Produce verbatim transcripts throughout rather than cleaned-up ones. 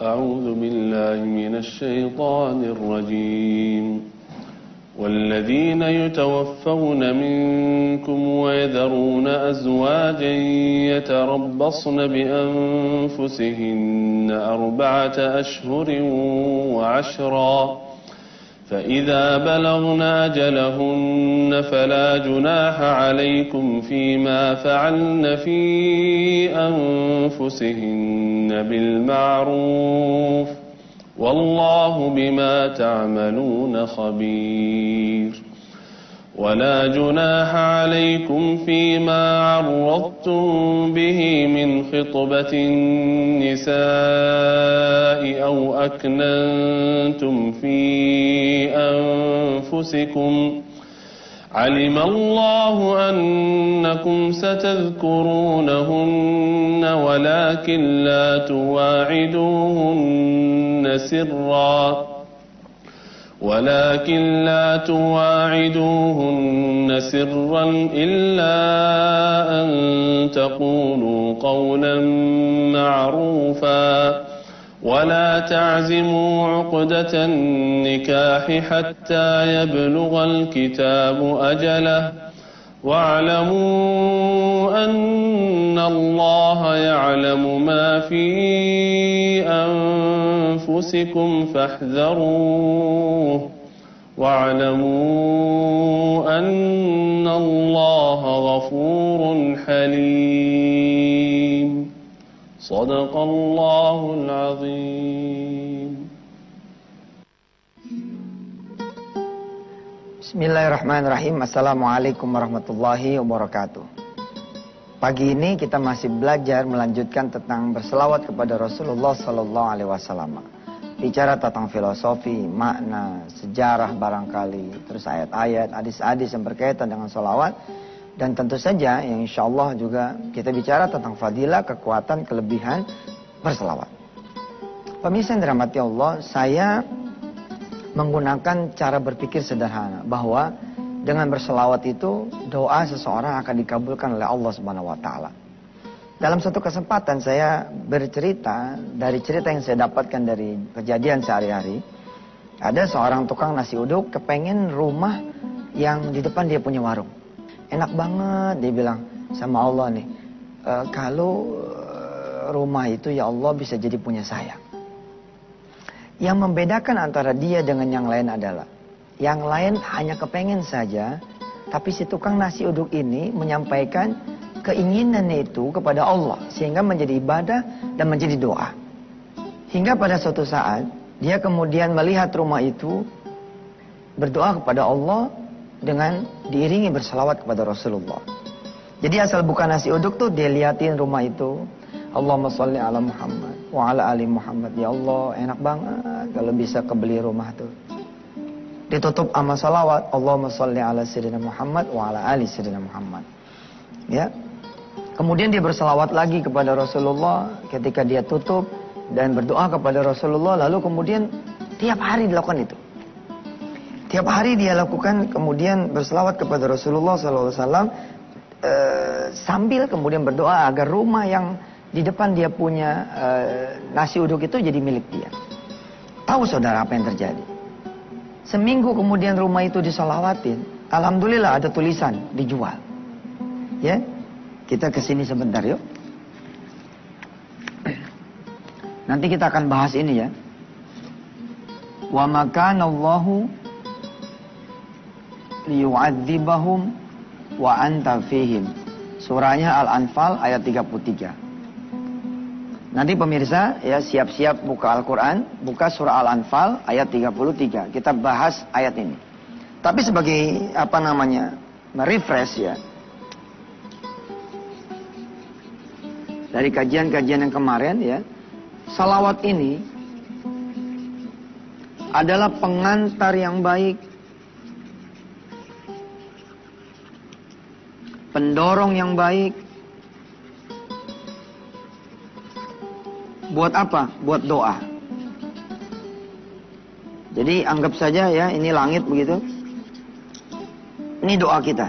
أعوذ بالله من الشيطان الرجيم والذين يتوفون منكم ويذرون أزواجا يتربصن بأنفسهن أربعة أشهر وعشرا فإذا بلغن أجلهن فلا جناح عليكم فيما فعلن في أنفسهن بالمعروف والله بما تعملون خبير ولا جناح عليكم فيما عرضتم به من خطبة النساء أو أكننتم في أنفسكم علم الله أنكم ستذكرونهن ولكن لا تواعدوهن سرا ولكن لا تواعدوهن سرا إلا أن تقولوا قولا معروفا ولا تعزموا عقدة النكاح حتى يبلغ الكتاب أجله واعلموا أن الله يعلم ما في أنفسكم فاحذروه واعلموا أن الله غفور حليم صدق الله العظيم. Bismillahirrahmanirrahim. Assalamualaikum warahmatullahi wabarakatuh. Pagi ini kita masih belajar melanjutkan tentang berselawat kepada Rasulullah Sallallahu Alaihi Wasallam. Bicara tentang filosofi, makna, sejarah barangkali, terus ayat-ayat, hadis-hadis yang berkaitan dengan selawat. Dan tentu saja yang insya Allah juga kita bicara tentang fadilah, kekuatan, kelebihan berselawat. Pemirsa yang dirahmati Allah, saya menggunakan cara berpikir sederhana bahwa dengan berselawat itu doa seseorang akan dikabulkan oleh Allah Subhanahu wa taala. Dalam satu kesempatan saya bercerita dari cerita yang saya dapatkan dari kejadian sehari-hari. Ada seorang tukang nasi uduk kepengen rumah yang di depan dia punya warung. Enak banget dia bilang sama Allah nih, e, kalau rumah itu ya Allah bisa jadi punya saya. Yang membedakan antara dia dengan yang lain adalah yang lain hanya kepengen saja, tapi si tukang nasi uduk ini menyampaikan keinginannya itu kepada Allah sehingga menjadi ibadah dan menjadi doa. Hingga pada suatu saat dia kemudian melihat rumah itu, berdoa kepada Allah dengan diiringi berselawat kepada Rasulullah. Jadi asal bukan nasi uduk tuh dia liatin rumah itu, Allahumma sholli ala Muhammad wa ala ali Muhammad. Ya Allah, enak banget kalau bisa kebeli rumah tuh. Ditutup sama salawat, Allahumma sholli ala sayyidina Muhammad wa ala ali sayyidina Muhammad. Ya. Kemudian dia berselawat lagi kepada Rasulullah ketika dia tutup dan berdoa kepada Rasulullah, lalu kemudian tiap hari dilakukan itu. Tiap hari dia lakukan, kemudian berselawat kepada Rasulullah shallallahu alaihi wasallam eh, sambil kemudian berdoa agar rumah yang di depan dia punya eh, nasi uduk itu jadi milik dia. Tahu saudara apa yang terjadi? Seminggu kemudian rumah itu disolawatin, alhamdulillah ada tulisan dijual. Ya, kita kesini sebentar yuk. Nanti kita akan bahas ini ya. Wa makanallahu liyu'adzibahum wa anta fihim. Surahnya Al-Anfal ayat tiga puluh tiga. Nanti pemirsa ya siap-siap buka Al-Quran, buka surah Al-Anfal ayat tiga puluh tiga. Kita bahas ayat ini. Tapi sebagai apa namanya, merefresh ya. Dari kajian-kajian yang kemarin ya, salawat ini adalah pengantar yang baik, pendorong yang baik. Buat apa? Buat doa. Jadi anggap saja ya, ini langit begitu. Ini doa kita.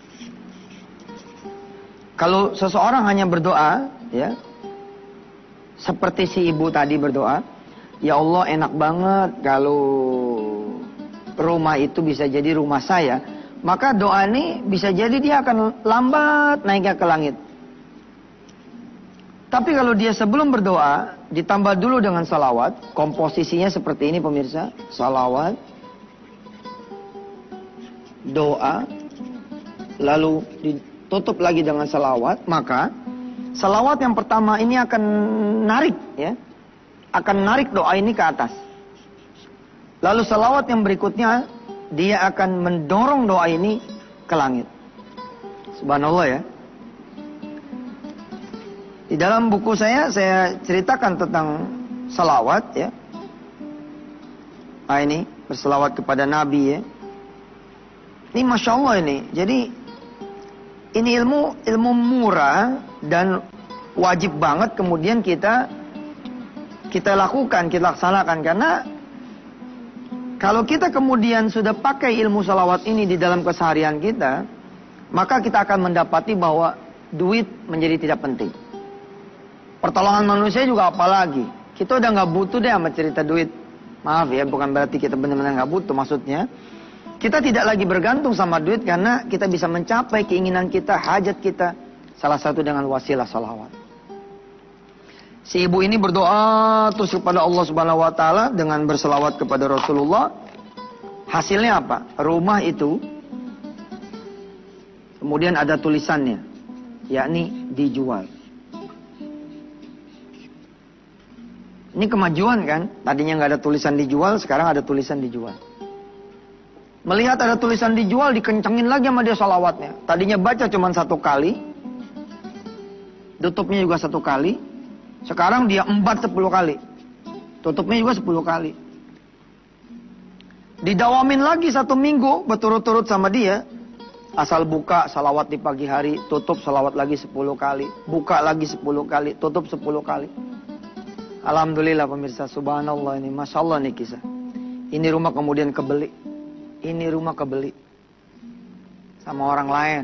Kalau seseorang hanya berdoa, ya, seperti si ibu tadi berdoa, ya Allah enak banget kalau rumah itu bisa jadi rumah saya. Maka doa ini bisa jadi dia akan lambat naiknya ke langit. Tapi kalau dia sebelum berdoa, ditambah dulu dengan salawat, komposisinya seperti ini pemirsa, salawat, doa, lalu ditutup lagi dengan salawat, maka salawat yang pertama ini akan narik, ya, akan narik doa ini ke atas. Lalu salawat yang berikutnya, dia akan mendorong doa ini ke langit. Subhanallah ya. Di dalam buku saya, saya ceritakan tentang salawat ya. Nah ini, berselawat kepada Nabi ya. Ini Masya Allah ini. Jadi, ini ilmu ilmu murah dan wajib banget kemudian kita kita lakukan, kita laksanakan. Karena kalau kita kemudian sudah pakai ilmu salawat ini di dalam keseharian kita, maka kita akan mendapati bahwa duit menjadi tidak penting. Pertolongan manusia juga apalagi. Kita udah nggak butuh deh sama cerita duit. Maaf ya, bukan berarti kita benar-benar nggak butuh. Maksudnya, kita tidak lagi bergantung sama duit karena kita bisa mencapai keinginan kita, hajat kita. Salah satu dengan wasilah salawat. Si ibu ini berdoa terus kepada Allah Subhanahu Wa Taala dengan berselawat kepada Rasulullah. Hasilnya apa? Rumah itu kemudian ada tulisannya, yakni dijual. Ini kemajuan kan? Tadinya nggak ada tulisan dijual, sekarang ada tulisan dijual. Melihat ada tulisan dijual, dikencengin lagi sama dia salawatnya. Tadinya baca cuma satu kali, tutupnya juga satu kali. Sekarang dia empat sepuluh kali, tutupnya juga sepuluh kali. Didawamin lagi satu minggu berturut-turut sama dia. Asal buka salawat di pagi hari, tutup salawat lagi sepuluh kali, buka lagi sepuluh kali, tutup sepuluh kali. Alhamdulillah pemirsa, subhanallah ini, Masya Allah nih kisah. Ini rumah kemudian kebeli. Ini rumah kebeli sama orang lain.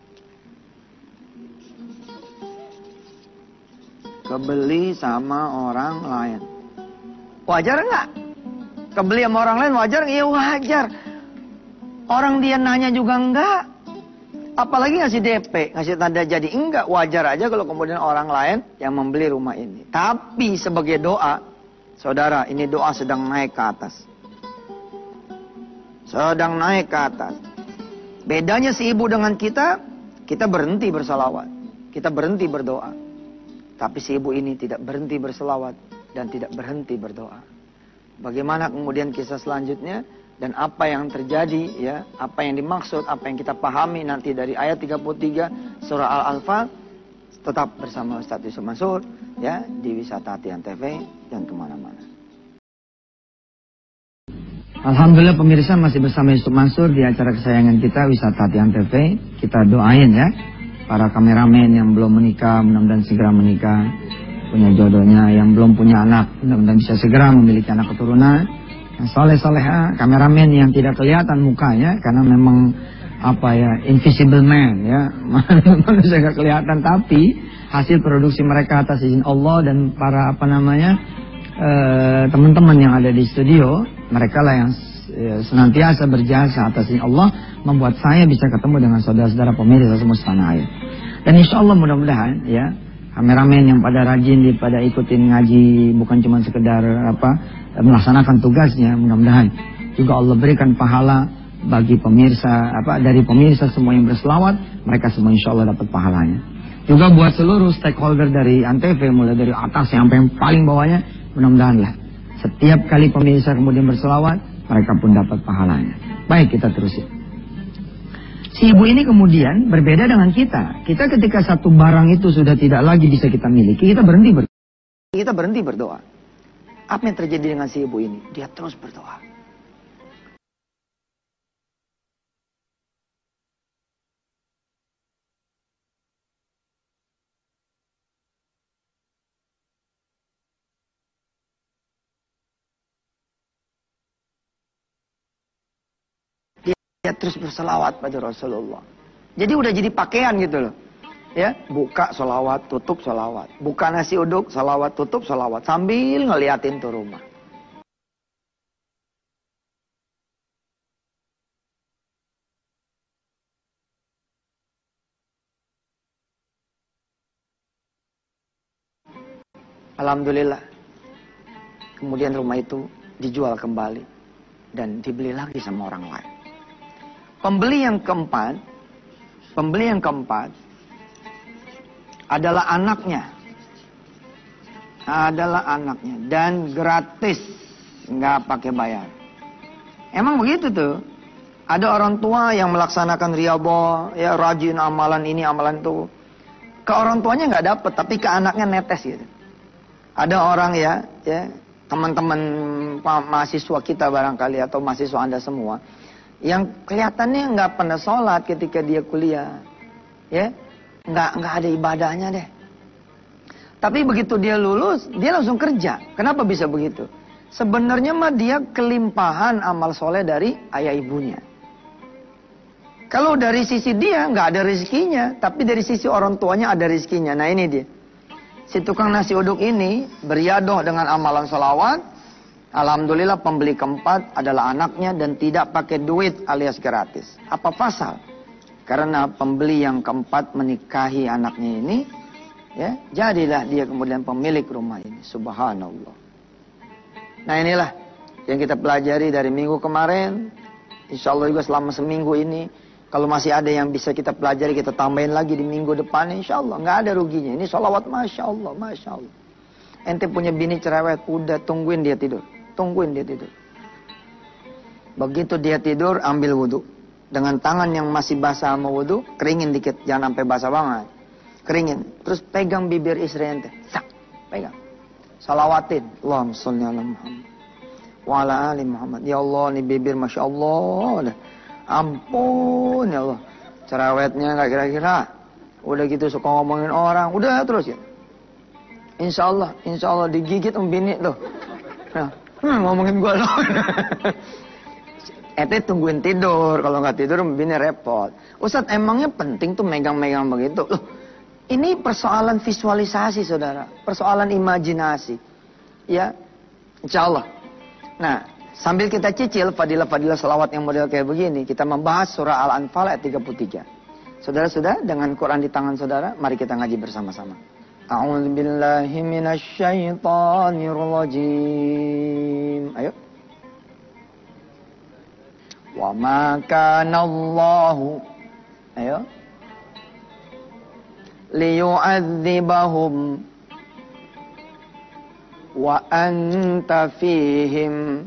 Kebeli sama orang lain. Wajar nggak? Kebeli sama orang lain wajar? Iya wajar. Orang dia nanya juga enggak. Apalagi ngasih D P, ngasih tanda jadi. Enggak, wajar aja kalau kemudian orang lain yang membeli rumah ini. Tapi sebagai doa, saudara, ini doa sedang naik ke atas. Sedang naik ke atas. Bedanya si ibu dengan kita, kita berhenti bersalawat. Kita berhenti berdoa. Tapi si ibu ini tidak berhenti berselawat dan tidak berhenti berdoa. Bagaimana kemudian kisah selanjutnya? Dan apa yang terjadi, ya, apa yang dimaksud, apa yang kita pahami nanti dari ayat tiga puluh tiga surah Al-Anfal, tetap bersama Ustaz Yusuf Mansur, ya, di Wisata Hatian T V, dan kemana-mana. Alhamdulillah pemirsa masih bersama Yusuf Mansur di acara kesayangan kita Wisata Hatian T V. Kita doain ya, para kameramen yang belum menikah, mudah-mudahan segera menikah, punya jodohnya, yang belum punya anak, mudah-mudahan bisa segera memiliki anak keturunan. Yang soleh-soleha, kameramen yang tidak kelihatan mukanya karena memang apa ya, invisible man ya, manusia gak kelihatan, tapi hasil produksi mereka atas izin Allah dan para apa namanya teman-teman yang ada di studio, mereka lah yang e, senantiasa berjasa atas izin Allah membuat saya bisa ketemu dengan saudara-saudara pemirsa semua setanah air. Dan insya Allah mudah-mudahan ya, kameramen yang pada rajin, pada ikutin ngaji, bukan cuma sekedar apa melaksanakan tugasnya, mudah-mudahan juga Allah berikan pahala bagi pemirsa, apa dari pemirsa semua yang berselawat, mereka semua insya Allah dapat pahalanya. Juga buat seluruh stakeholder dari Antv, mulai dari atas sampai yang paling bawahnya, mudah-mudahan lah setiap kali pemirsa kemudian berselawat, mereka pun dapat pahalanya. Baik, kita terusin. Si ibu ini kemudian berbeda dengan kita. Kita ketika satu barang itu sudah tidak lagi bisa kita miliki, kita berhenti berdoa. Kita berhenti berdoa. Apa yang terjadi dengan si ibu ini? Dia terus berdoa. Dia terus berselawat pada Rasulullah. Jadi udah jadi pakaian gitu loh. Ya, buka sholawat, tutup sholawat. Buka nasi uduk, sholawat, tutup sholawat. Sambil ngeliatin tuh rumah. Alhamdulillah. Kemudian rumah itu dijual kembali. Dan dibeli lagi sama orang lain. Pembeli yang keempat. Pembeli yang keempat. Adalah anaknya. Adalah anaknya. Dan gratis. Nggak pakai bayar. Emang begitu tuh. Ada orang tua yang melaksanakan riyadhah. Ya rajin amalan ini amalan itu. Ke orang tuanya nggak dapet. Tapi ke anaknya netes gitu. Ada orang ya. ya teman-teman mahasiswa kita barangkali. Atau mahasiswa Anda semua. Yang kelihatannya nggak pernah sholat ketika dia kuliah. Ya. Nggak, nggak ada ibadahnya deh. Tapi begitu dia lulus, dia langsung kerja. Kenapa bisa begitu? Sebenarnya mah dia kelimpahan amal soleh dari ayah ibunya. Kalau dari sisi dia nggak ada rezekinya, tapi dari sisi orang tuanya ada rezekinya. Nah ini dia. Si tukang nasi uduk ini beriadoh dengan amalan sholawat. Alhamdulillah pembeli keempat adalah anaknya dan tidak pakai duit alias gratis. Apa pasal? Karena pembeli yang keempat menikahi anaknya ini, ya, jadilah dia kemudian pemilik rumah ini. Subhanallah. Nah inilah yang kita pelajari dari minggu kemarin. Insya Allah juga selama seminggu ini. Kalau masih ada yang bisa kita pelajari, kita tambahin lagi di minggu depan. Insya Allah nggak ada ruginya. Ini sholawat Masya Allah, Masya Allah. Ente punya bini cerewet, udah tungguin dia tidur. Tungguin dia tidur. Begitu dia tidur, ambil wudhu. Dengan tangan yang masih basah sama wudhu, keringin dikit, jangan sampai basah banget. Keringin, terus pegang bibir istri ente, sak, pegang. Salawatin, Allahumma sholli ala Muhammad, wa ala ali Muhammad. Ya Allah, nih bibir Masya Allah, ampun ya Allah. Cerewetnya nggak kira-kira, udah gitu suka ngomongin orang, udah terus ya. Insya Allah, insya Allah digigit bini tuh. Nah, hmm, ngomongin gua loh. Ente tungguin tidur, kalau nggak tidur bini repot. Ustadz emangnya penting tuh megang-megang begitu? Loh, ini persoalan visualisasi saudara, persoalan imajinasi. Ya, insya Allah. Nah, sambil kita cicil fadilah-fadilah salawat yang model kayak begini, kita membahas surah Al-Anfal ayat tiga puluh tiga. Saudara-saudara, dengan Quran di tangan saudara, mari kita ngaji bersama-sama. A'udzubillahi minasyaitonirrajim. Ayo. Wa ma kana Allahu ayo liyu'adzibahum wa anta fihim.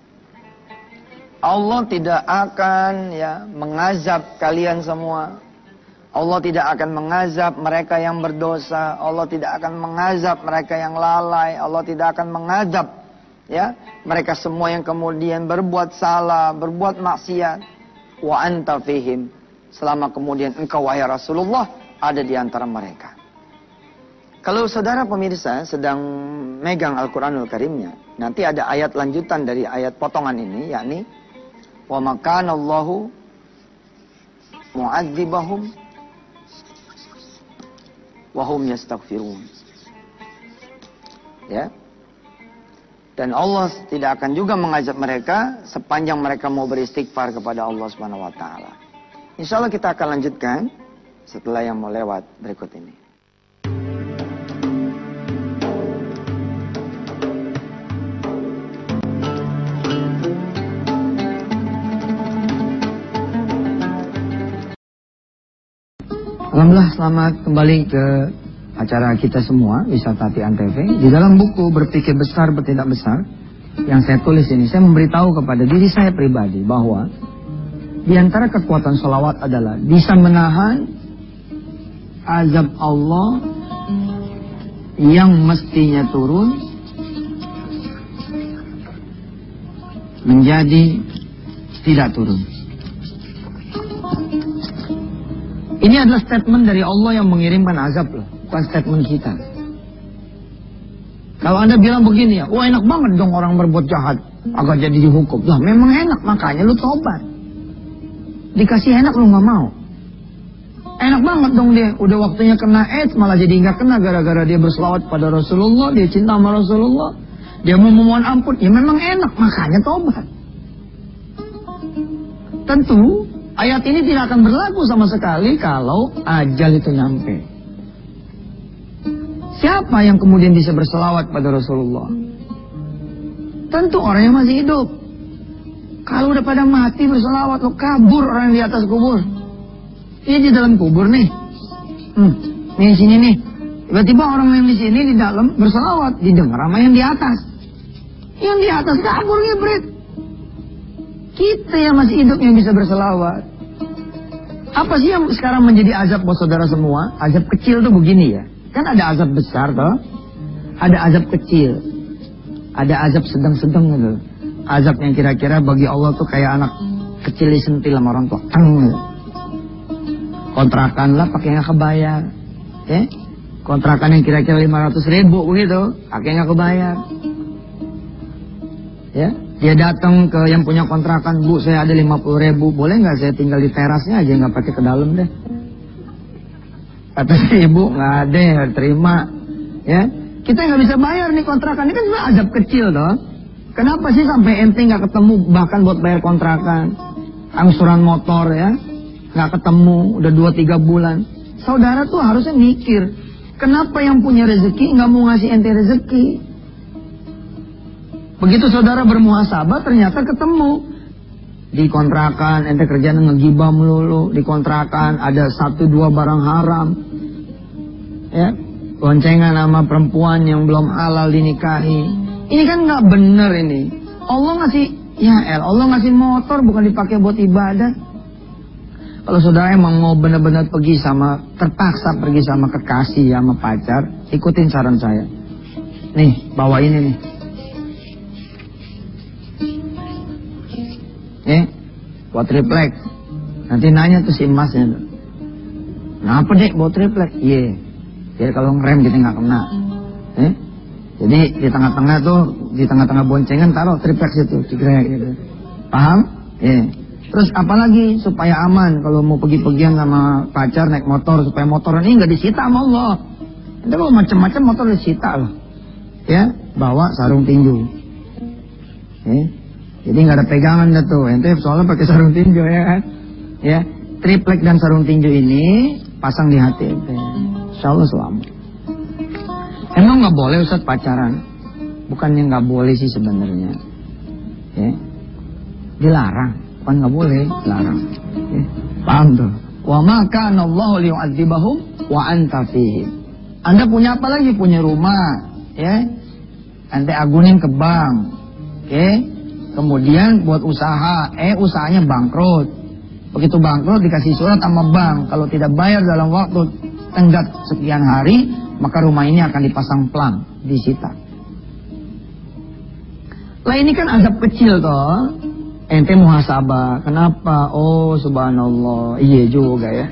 Allah tidak akan ya mengazab kalian semua. Allah tidak akan mengazab mereka yang berdosa. Allah tidak akan mengazab mereka yang lalai. Allah tidak akan mengazab ya mereka semua yang kemudian berbuat salah, berbuat maksiat. Wa anta fihim, selama kemudian engkau wahai Rasulullah ada di antara mereka. Kalau saudara pemirsa sedang megang Al-Quranul Karimnya, nanti ada ayat lanjutan dari ayat potongan ini, yakni wa makana Allahu mu'adzibahum wa hum yastaghfirun. Ya. Dan Allah tidak akan juga mengajak mereka sepanjang mereka mau beristighfar kepada Allah Subhanahu wa taala. Insyaallah kita akan lanjutkan setelah yang mau lewat berikut ini. Alhamdulillah, selamat kembali ke acara kita semua, Wisata Hati Antv. Di dalam buku Berpikir Besar Bertindak Besar yang saya tulis ini, saya memberitahu kepada diri saya pribadi bahwa di antara kekuatan sholawat adalah bisa menahan azab Allah yang mestinya turun menjadi tidak turun. Ini adalah statement dari Allah yang mengirimkan azab loh, bukan statement kita. Kalau Anda bilang begini ya, wah enak banget dong orang berbuat jahat agar jadi dihukum. Lah memang enak, makanya lu tobat. Dikasih enak lu nggak mau. Enak banget dong dia. Udah waktunya kena AIDS malah jadi nggak kena gara-gara dia berselawat pada Rasulullah. Dia cinta sama Rasulullah. Dia mau memohon ampun. Ya memang enak, makanya tobat. Tentu ayat ini tidak akan berlaku sama sekali kalau ajal itu nyampe. Siapa yang kemudian bisa berselawat pada Rasulullah? Tentu orang yang masih hidup. Kalau udah pada mati berselawat, lo kabur orang yang di atas kubur. Ini di dalam kubur nih. Hmm, nih sini nih. Tiba-tiba orang yang di sini di dalam berselawat, didengar sama yang di atas. Yang di atas kabur ngibrit. Kita yang masih hidup yang bisa berselawat. Apa sih yang sekarang menjadi azab buat saudara semua? Azab kecil tuh begini ya. Kan ada azab besar toh. Ada azab kecil. Ada azab sedang-sedang gitu. Azab yang kira-kira bagi Allah tuh kayak anak kecil disentil sama orang tua. Teng. Kontrakan lah pakai nggak kebayar. Ya? Kontrakan yang kira-kira lima ratus ribu begitu. Pakai nggak kebayar. Ya? Dia datang ke yang punya kontrakan, Bu, saya ada lima puluh ribu, boleh nggak saya tinggal di terasnya aja, nggak pakai ke dalam deh. Kata si ibu, nggak ada, ya, terima. Ya, kita nggak bisa bayar nih kontrakan, ini kan cuma azab kecil dong. Kenapa sih sampai ente nggak ketemu bahkan buat bayar kontrakan, angsuran motor ya, nggak ketemu, udah dua tiga bulan. Saudara tuh harusnya mikir, kenapa yang punya rezeki nggak mau ngasih ente rezeki? Begitu saudara bermuhasabah ternyata ketemu di kontrakan ente kerjaan ngegibah melulu, di kontrakan ada satu dua barang haram, ya, boncengan sama perempuan yang belum halal dinikahi. Ini kan nggak bener ini. Allah ngasih, ya el, Allah ngasih motor bukan dipakai buat ibadah. Kalau saudara emang mau benar-benar pergi sama, terpaksa pergi sama kekasih sama pacar, ikutin saran saya. Nih bawa ini nih. Eh, buat triplek. Nanti nanya tuh si emasnya tuh, kenapa dek bawa triplek? Iya, jadi kalau ngerem kita nggak kena. Eh, jadi di tengah-tengah tuh, di tengah-tengah boncengan taruh triplek situ, cigrek gitu. Paham? Iya. Terus apalagi supaya aman kalau mau pergi-pergian sama pacar naik motor, supaya motor ini nggak disita sama Allah. Nanti kalau macam-macam motor disita loh. Ya, bawa sarung tinju. Eh. Jadi nggak ada pegangan dah tuh, ente soalnya pakai sarung tinju ya kan, ya, triplek dan sarung tinju ini pasang di hati ente, insya Allah selamat. Emang nggak boleh Ustaz pacaran? Bukannya nggak boleh sih sebenarnya, ya, dilarang, bukan nggak boleh, dilarang, ya. Paham tuh? Wa ma kana Allahu liyu'adzibahum wa anta fihim. Anda punya apa lagi? Punya rumah, ya, ente agunin ke bank, oke? Okay? Kemudian buat usaha, eh usahanya bangkrut. Begitu bangkrut dikasih surat sama bank, kalau tidak bayar dalam waktu tenggat sekian hari, maka rumah ini akan dipasang pelang, disita. Lah ini kan azab kecil toh. Ente muhasabah, kenapa? Oh subhanallah, iya juga ya.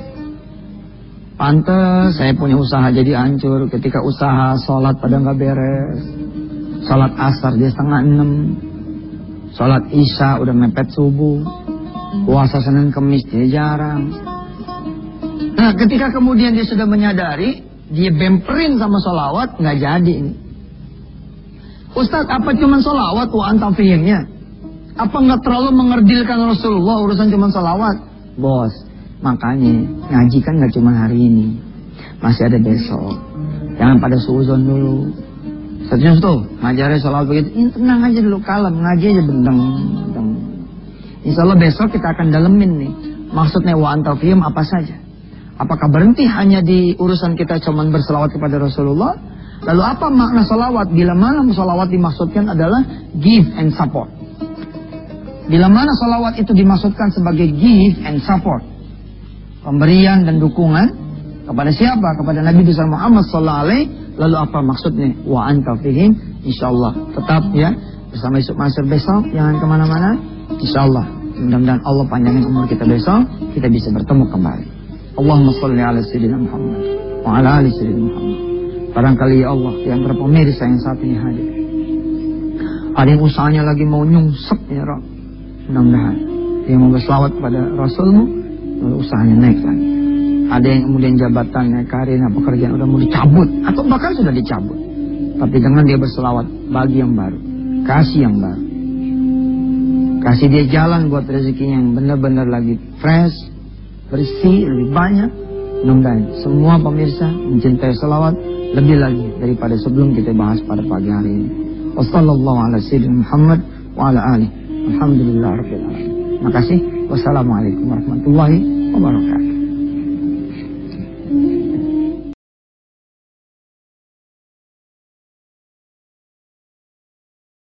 Pantes saya punya usaha jadi hancur ketika usaha sholat pada nggak beres. Sholat asar dia setengah enam. Sholat isya udah mepet subuh. Puasa Senin Kemis dia jarang. Nah ketika kemudian dia sudah menyadari, dia bemperin sama sholawat, nggak jadi ini. Ustadz, apa cuman sholawat wa anta fihimnya? Apa nggak terlalu mengerdilkan Rasulullah urusan cuman sholawat? Bos, makanya ngaji kan nggak cuma hari ini, masih ada besok. Jangan pada suuzon dulu. Serius tuh, ngajarnya sholawat begitu, ini tenang aja dulu, kalem, ngaji aja bendeng, bendeng. Insya Allah besok kita akan dalemin nih, maksudnya wa anta fihim apa saja. Apakah berhenti hanya di urusan kita cuman berselawat kepada Rasulullah? Lalu apa makna sholawat? Bila mana sholawat dimaksudkan adalah give and support. Bila mana sholawat itu dimaksudkan sebagai give and support, pemberian dan dukungan kepada siapa? Kepada Nabi besar Muhammad sallallahu alaihi. Lalu apa maksudnya? Wa anta fihim. Insyaallah tetap ya bersama Yusuf Mansur besok, jangan kemana-mana. Insyaallah mudah-mudahan Allah panjangin umur kita besok, kita bisa bertemu kembali. Allahumma sholli ala sayyidina Muhammad wa ala ali sayyidina Muhammad. Barangkali ya Allah yang berpemirsa yang saat ini hadir, ada yang usahanya lagi mau nyungsep ya Rabb, mudah-mudahan dia mau berselawat pada Rasulmu, lalu usahanya naik lagi. Ada yang kemudian jabatannya, karirnya, pekerjaan udah mau dicabut atau bahkan sudah dicabut. Tapi dengan dia berselawat bagi yang baru, kasih yang baru. Kasih dia jalan buat rezekinya yang benar-benar lagi fresh, bersih, lebih banyak. Mudah-mudahan semua pemirsa mencintai selawat lebih lagi daripada sebelum kita bahas pada pagi hari ini. Wassallallahu ala sayyidina Muhammad wa ala alihi. Alhamdulillah rabbil alamin. Makasih. Wassalamualaikum warahmatullahi wabarakatuh.